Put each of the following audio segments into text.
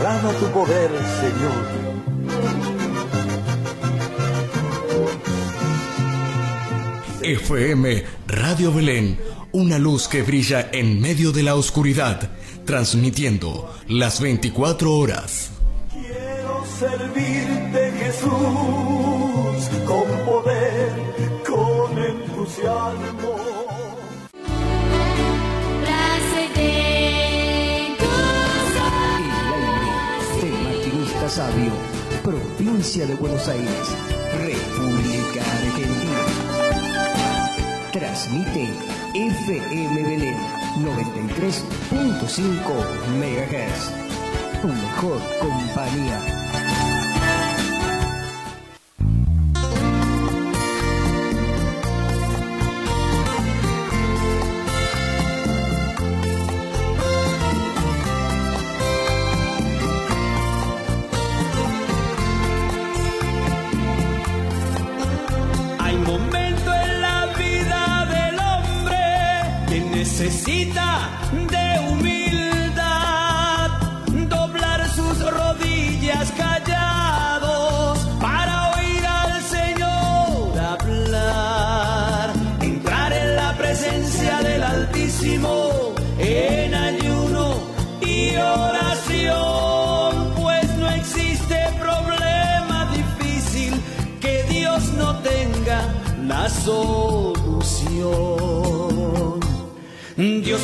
derrama tu poder, Señor. FM Radio Belén, una luz que brilla en medio de la oscuridad, transmitiendo las 24 horas. Quiero servirte, Jesús, con poder, con entusiasmo. Sabio, provincia de Buenos Aires, República Argentina. Transmite FM Belén 93.5 MHz. Tu mejor compañía. Necesita de humildad, doblar sus rodillas callados para oír al Señor hablar, entrar en la presencia del Altísimo en ayuno y oración, pues no existe problema difícil que Dios no tenga la solución. Dios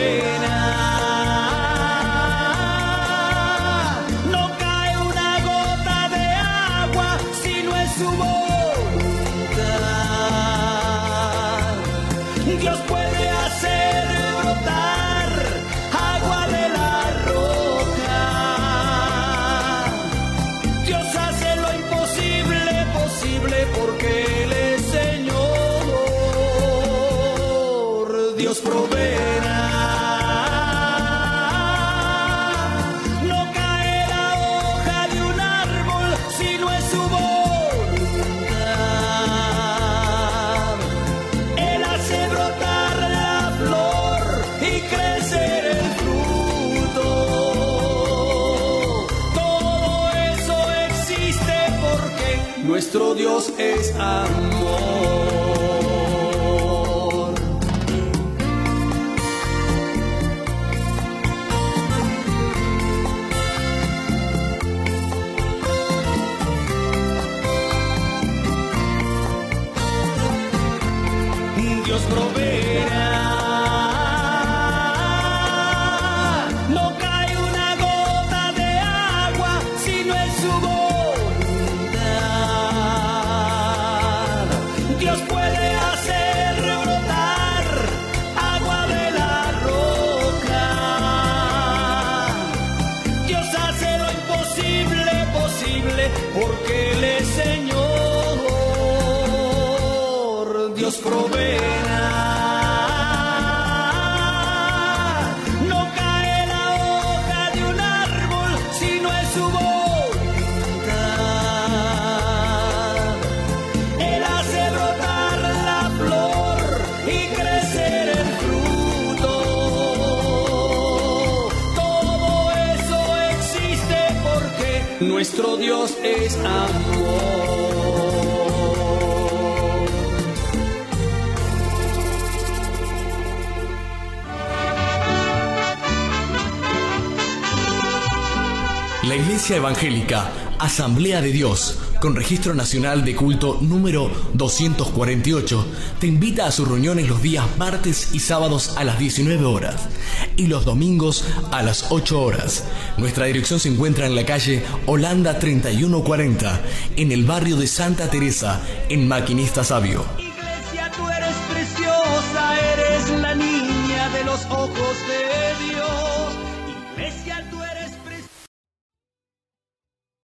proveerá, no cae una gota de agua si no es su voluntad. Dios puede hacer brotar agua de la roca. Dios hace lo imposible posible porque Él es Señor. Dios proveerá, no cae la hoja de un árbol si no es su voluntad. Él hace brotar la flor y crecer el fruto. Todo eso existe porque nuestro Dios es amor. Dios proveerá, no cae una gota de agua si no es su voluntad. Dios puede hacer brotar agua de la roca. Dios hace lo imposible posible porque Él es Señor. Dios proveerá. Nuestro Dios es amor. La Iglesia Evangélica Asamblea de Dios, con registro nacional de culto número 248, te invita a sus reuniones los días martes y sábados a las 19 horas y los domingos a las 8 horas. Nuestra dirección se encuentra en la calle Holanda 3140, en el barrio de Santa Teresa, en Maquinista Sabio.